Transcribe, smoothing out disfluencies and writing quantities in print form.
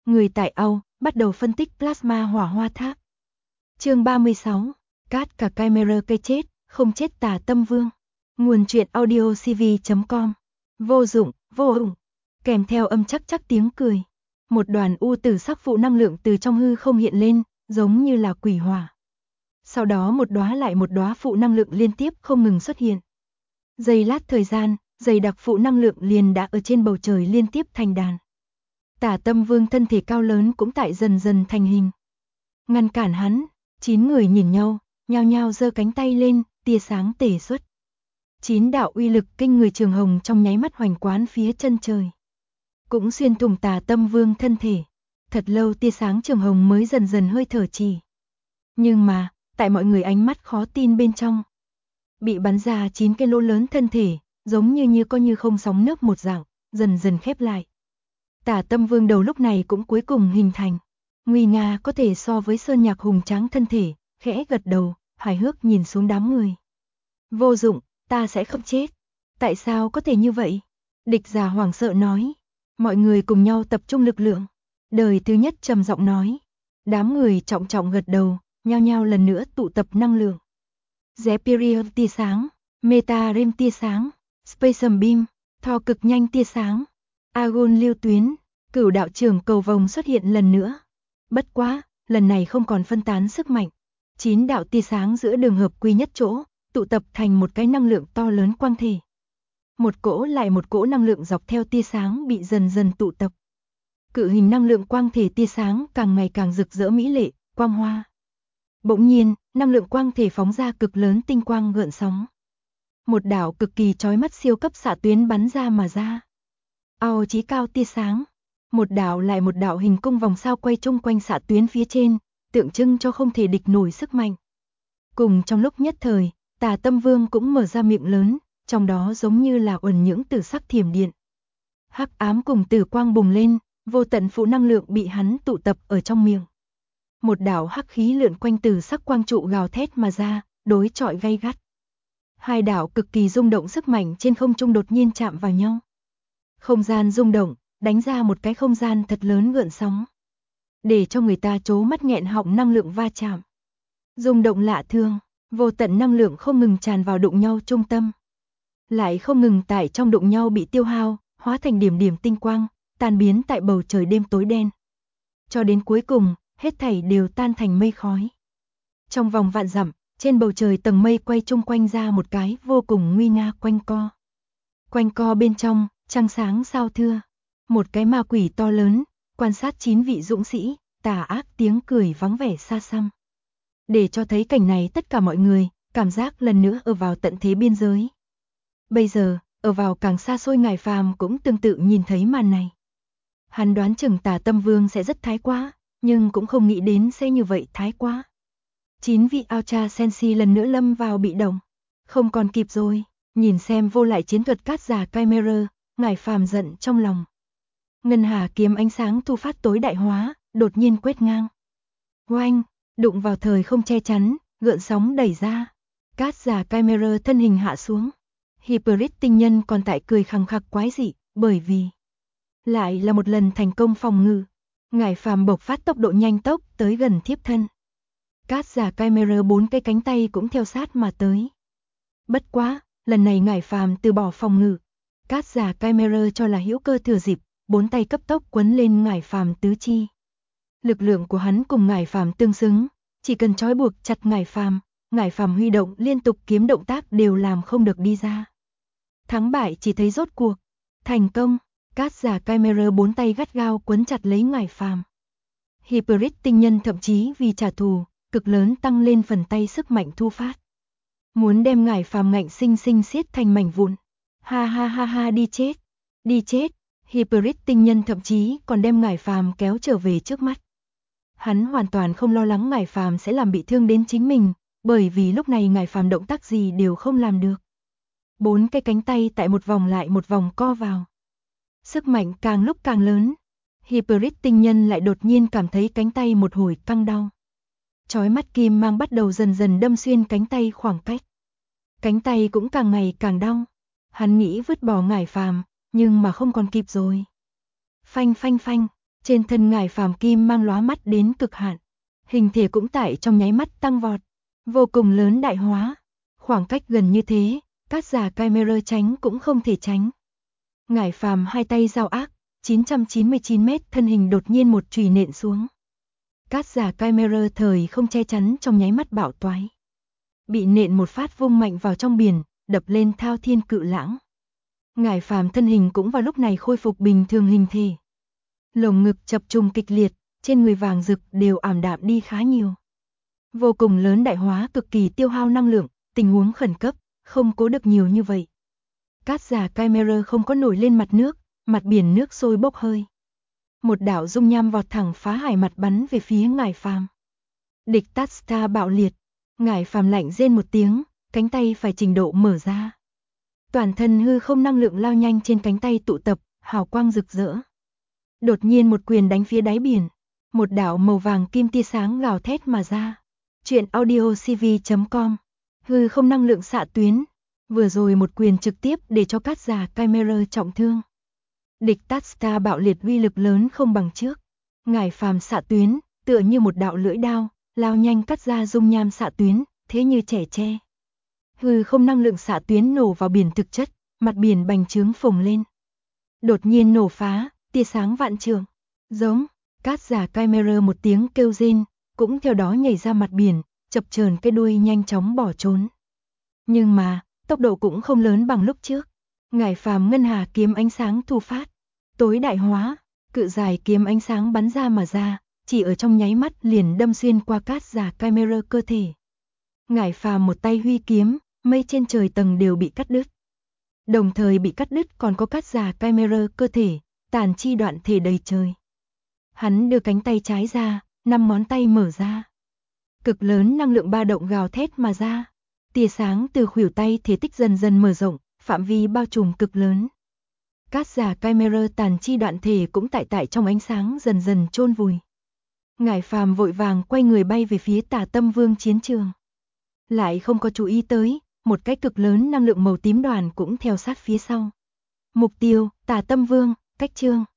Người tại Âu bắt đầu phân tích plasma hỏa hoa tháp. Chương 36. Cát cả camera cây chết, không chết Tà Tâm Vương. Nguồn truyện audio cv.com. Vô dụng, vô dụng. Kèm theo âm chắc chắc tiếng cười. Một đoàn u tử sắc phụ năng lượng từ trong hư không hiện lên, giống như là quỷ hỏa. Sau đó một đóa lại một đóa phụ năng lượng liên tiếp không ngừng xuất hiện. Giây lát thời gian, dày đặc phụ năng lượng liền đã ở trên bầu trời liên tiếp thành đàn. Tà Tâm Vương thân thể cao lớn cũng tại dần dần thành hình. Ngăn cản hắn, 9 người nhìn nhau, nhao nhao giơ cánh tay lên, tia sáng tề xuất. 9 đạo uy lực kinh người trường hồng trong nháy mắt hoành quán phía chân trời. Cũng xuyên thủng Tà Tâm Vương thân thể. Thật lâu tia sáng trường hồng mới dần dần hơi thở trì. Nhưng mà, tại mọi người ánh mắt khó tin bên trong, bị bắn ra 9 cái lỗ lớn thân thể, giống như có như không sóng nước một dạng, dần dần khép lại. Tà Tâm Vương đầu lúc này cũng cuối cùng hình thành. Nguy nga có thể so với sơn nhạc hùng tráng thân thể, khẽ gật đầu, hài hước nhìn xuống đám người. Vô dụng, ta sẽ không chết. Tại sao có thể như vậy? Địch Giả hoảng sợ nói. Mọi người cùng nhau tập trung lực lượng. Đời thứ nhất trầm giọng nói. Đám người trọng trọng gật đầu, nhao nhao lần nữa tụ tập năng lượng. Zephyrium tia sáng, Meta Rim tia sáng, Spatium Beam, Thor cực nhanh tia sáng, Agon lưu tuyến, Cửu đạo trường cầu vồng xuất hiện lần nữa. Bất quá, lần này không còn phân tán sức mạnh. 9 đạo tia sáng giữa đường hợp quy nhất chỗ, tụ tập thành một cái năng lượng to lớn quang thể. Một cỗ lại một cỗ năng lượng dọc theo tia sáng bị dần dần tụ tập. Cự hình năng lượng quang thể tia sáng càng ngày càng rực rỡ mỹ lệ, quang hoa. Bỗng nhiên, năng lượng quang thể phóng ra cực lớn tinh quang gợn sóng. Một đạo cực kỳ chói mắt siêu cấp xạ tuyến bắn ra mà ra. Ao chí cao tia sáng. Một đạo lại một đạo hình cung vòng sao quay chung quanh xạ tuyến phía trên, tượng trưng cho không thể địch nổi sức mạnh. Cùng trong lúc nhất thời, Tà Tâm Vương cũng mở ra miệng lớn, trong đó giống như là uẩn những tử sắc thiểm điện. Hắc ám cùng tử quang bùng lên, vô tận phụ năng lượng bị hắn tụ tập ở trong miệng. Một đạo hắc khí lượn quanh tử sắc quang trụ gào thét mà ra, đối chọi gay gắt. Hai đạo cực kỳ rung động sức mạnh trên không trung đột nhiên chạm vào nhau. Không gian rung động, đánh ra một cái không gian thật lớn gợn sóng. Để cho người ta trố mắt nghẹn họng năng lượng va chạm. Rung động lạ thường, vô tận năng lượng không ngừng tràn vào đụng nhau trung tâm. Lại không ngừng tại trong đụng nhau bị tiêu hao, hóa thành điểm điểm tinh quang, tan biến tại bầu trời đêm tối đen. Cho đến cuối cùng, hết thảy đều tan thành mây khói. Trong vòng vạn dặm, trên bầu trời tầng mây quay chung quanh ra một cái vô cùng nguy nga quanh co. Quanh co bên trong, trăng sáng sao thưa. Một cái ma quỷ to lớn, quan sát 9 vị dũng sĩ, tà ác tiếng cười vắng vẻ xa xăm. Để cho thấy cảnh này tất cả mọi người, cảm giác lần nữa ở vào tận thế biên giới. Bây giờ, ở vào càng xa xôi Ngải Phàm cũng tương tự nhìn thấy màn này. Hắn đoán chừng Tà Tâm Vương sẽ rất thái quá, nhưng cũng không nghĩ đến sẽ như vậy thái quá. 9 vị Ultra Sensi lần nữa lâm vào bị động. Không còn kịp rồi, nhìn xem vô lại chiến thuật cát giả Chimera, Ngải Phàm giận trong lòng. Ngân hà kiếm ánh sáng thu phát tối đại hóa, đột nhiên quét ngang. Oanh, đụng vào thời không che chắn, gợn sóng đẩy ra. Cát giả Chimera thân hình hạ xuống. Hybrid tinh nhân còn tại cười khằng khặc quái dị, bởi vì lại là một lần thành công phòng ngự. Ngải Phàm bộc phát tốc độ nhanh tốc tới gần thiếp thân. Cát giả Chimera 4 cái cánh tay cũng theo sát mà tới. Bất quá, lần này Ngải Phàm từ bỏ phòng ngự. Cát giả Chimera cho là hữu cơ thừa dịp, 4 tay cấp tốc quấn lên Ngải Phàm tứ chi. Lực lượng của hắn cùng Ngải Phàm tương xứng, chỉ cần trói buộc chặt Ngải Phàm huy động liên tục kiếm động tác đều làm không được đi ra. Thắng bại chỉ thấy rốt cuộc. Thành công, Cát giả Chimera 4 tay gắt gao quấn chặt lấy Ngải Phàm. Hybrid tinh nhân thậm chí vì trả thù, cực lớn tăng lên phần tay sức mạnh thu phát. Muốn đem Ngải Phàm ngạnh sinh sinh xiết thành mảnh vụn. Ha ha ha ha, đi chết. Đi chết. Hybrid tinh nhân thậm chí còn đem Ngải Phàm kéo trở về trước mắt. Hắn hoàn toàn không lo lắng Ngải Phàm sẽ làm bị thương đến chính mình, bởi vì lúc này Ngải Phàm động tác gì đều không làm được. 4 cái cánh tay tại một vòng lại một vòng co vào. Sức mạnh càng lúc càng lớn. Hybrid tinh nhân lại đột nhiên cảm thấy cánh tay một hồi căng đau. Chói mắt kim mang bắt đầu dần dần đâm xuyên cánh tay khoảng cách. Cánh tay cũng càng ngày càng đau. Hắn nghĩ vứt bỏ Ngải Phàm, nhưng mà không còn kịp rồi. Phanh phanh phanh, Trên thân ngải phàm kim mang lóa mắt đến cực hạn, hình thể cũng tại trong nháy mắt tăng vọt, vô cùng lớn đại hóa. Khoảng cách gần như thế, Cát Giả Chimera tránh cũng không thể tránh. Ngải phàm hai tay giao ác, 999 mét thân hình đột nhiên một chùy nện xuống. Cát Giả Chimera thời không che chắn trong nháy mắt bạo toái. Bị nện một phát vung mạnh vào trong biển, đập lên thao thiên cự lãng. Ngải phàm thân hình cũng vào lúc này khôi phục bình thường hình thể. Lồng ngực chập trùng kịch liệt, trên người vàng rực đều ảm đạm đi khá nhiều. Vô cùng lớn đại hóa cực kỳ tiêu hao năng lượng, tình huống khẩn cấp, không cố được nhiều như vậy. Cát Giả Chimera không có nổi lên mặt nước, mặt biển nước sôi bốc hơi. Một đạo dung nham vọt thẳng phá hải mặt bắn về phía ngải phàm. Địch Tát Star bạo liệt, ngải phàm lạnh rên một tiếng, cánh tay phải trình độ mở ra. Toàn thân hư không năng lượng lao nhanh trên cánh tay tụ tập, hào quang rực rỡ. Đột nhiên một quyền đánh phía đáy biển, một đạo màu vàng kim tia sáng gào thét mà ra. Truyện audio cv.com. Hư không năng lượng xạ tuyến, vừa rồi một quyền trực tiếp để cho Cát Giả Chimera trọng thương. Địch Tát Star bạo liệt uy lực lớn không bằng trước. Ngải phàm xạ tuyến, tựa như một đạo lưỡi đao, lao nhanh cắt ra dung nham xạ tuyến, thế như trẻ tre. Hư không năng lượng xạ tuyến nổ vào biển thực chất, mặt biển bành trướng phồng lên. Đột nhiên nổ phá, tia sáng vạn trượng. Giống, Cát Giả Chimera một tiếng kêu rên, cũng theo đó nhảy ra mặt biển, chập chờn cái đuôi nhanh chóng bỏ trốn. Nhưng mà, tốc độ cũng không lớn bằng lúc trước. Ngải phàm ngân hà kiếm ánh sáng thu phát, tối đại hóa, cự dài kiếm ánh sáng bắn ra mà ra, chỉ ở trong nháy mắt liền đâm xuyên qua Cát Giả Chimera cơ thể. Ngải phàm một tay huy kiếm, mây trên trời tầng đều bị cắt đứt. Đồng thời bị cắt đứt còn có Cát Giả Chimera cơ thể, tàn chi đoạn thể đầy trời. Hắn đưa cánh tay trái ra, 5 ngón tay mở ra. Cực lớn năng lượng ba động gào thét mà ra. Tia sáng từ khuỷu tay thể tích dần dần mở rộng, phạm vi bao trùm cực lớn. Cát Giả Chimera tàn chi đoạn thể cũng tại trong ánh sáng dần dần chôn vùi. Ngải phàm vội vàng quay người bay về phía Tà Tâm Vương chiến trường. Lại không có chú ý tới, một cái cực lớn năng lượng màu tím đoàn cũng theo sát phía sau. Mục tiêu, Tà Tâm Vương, cách chương.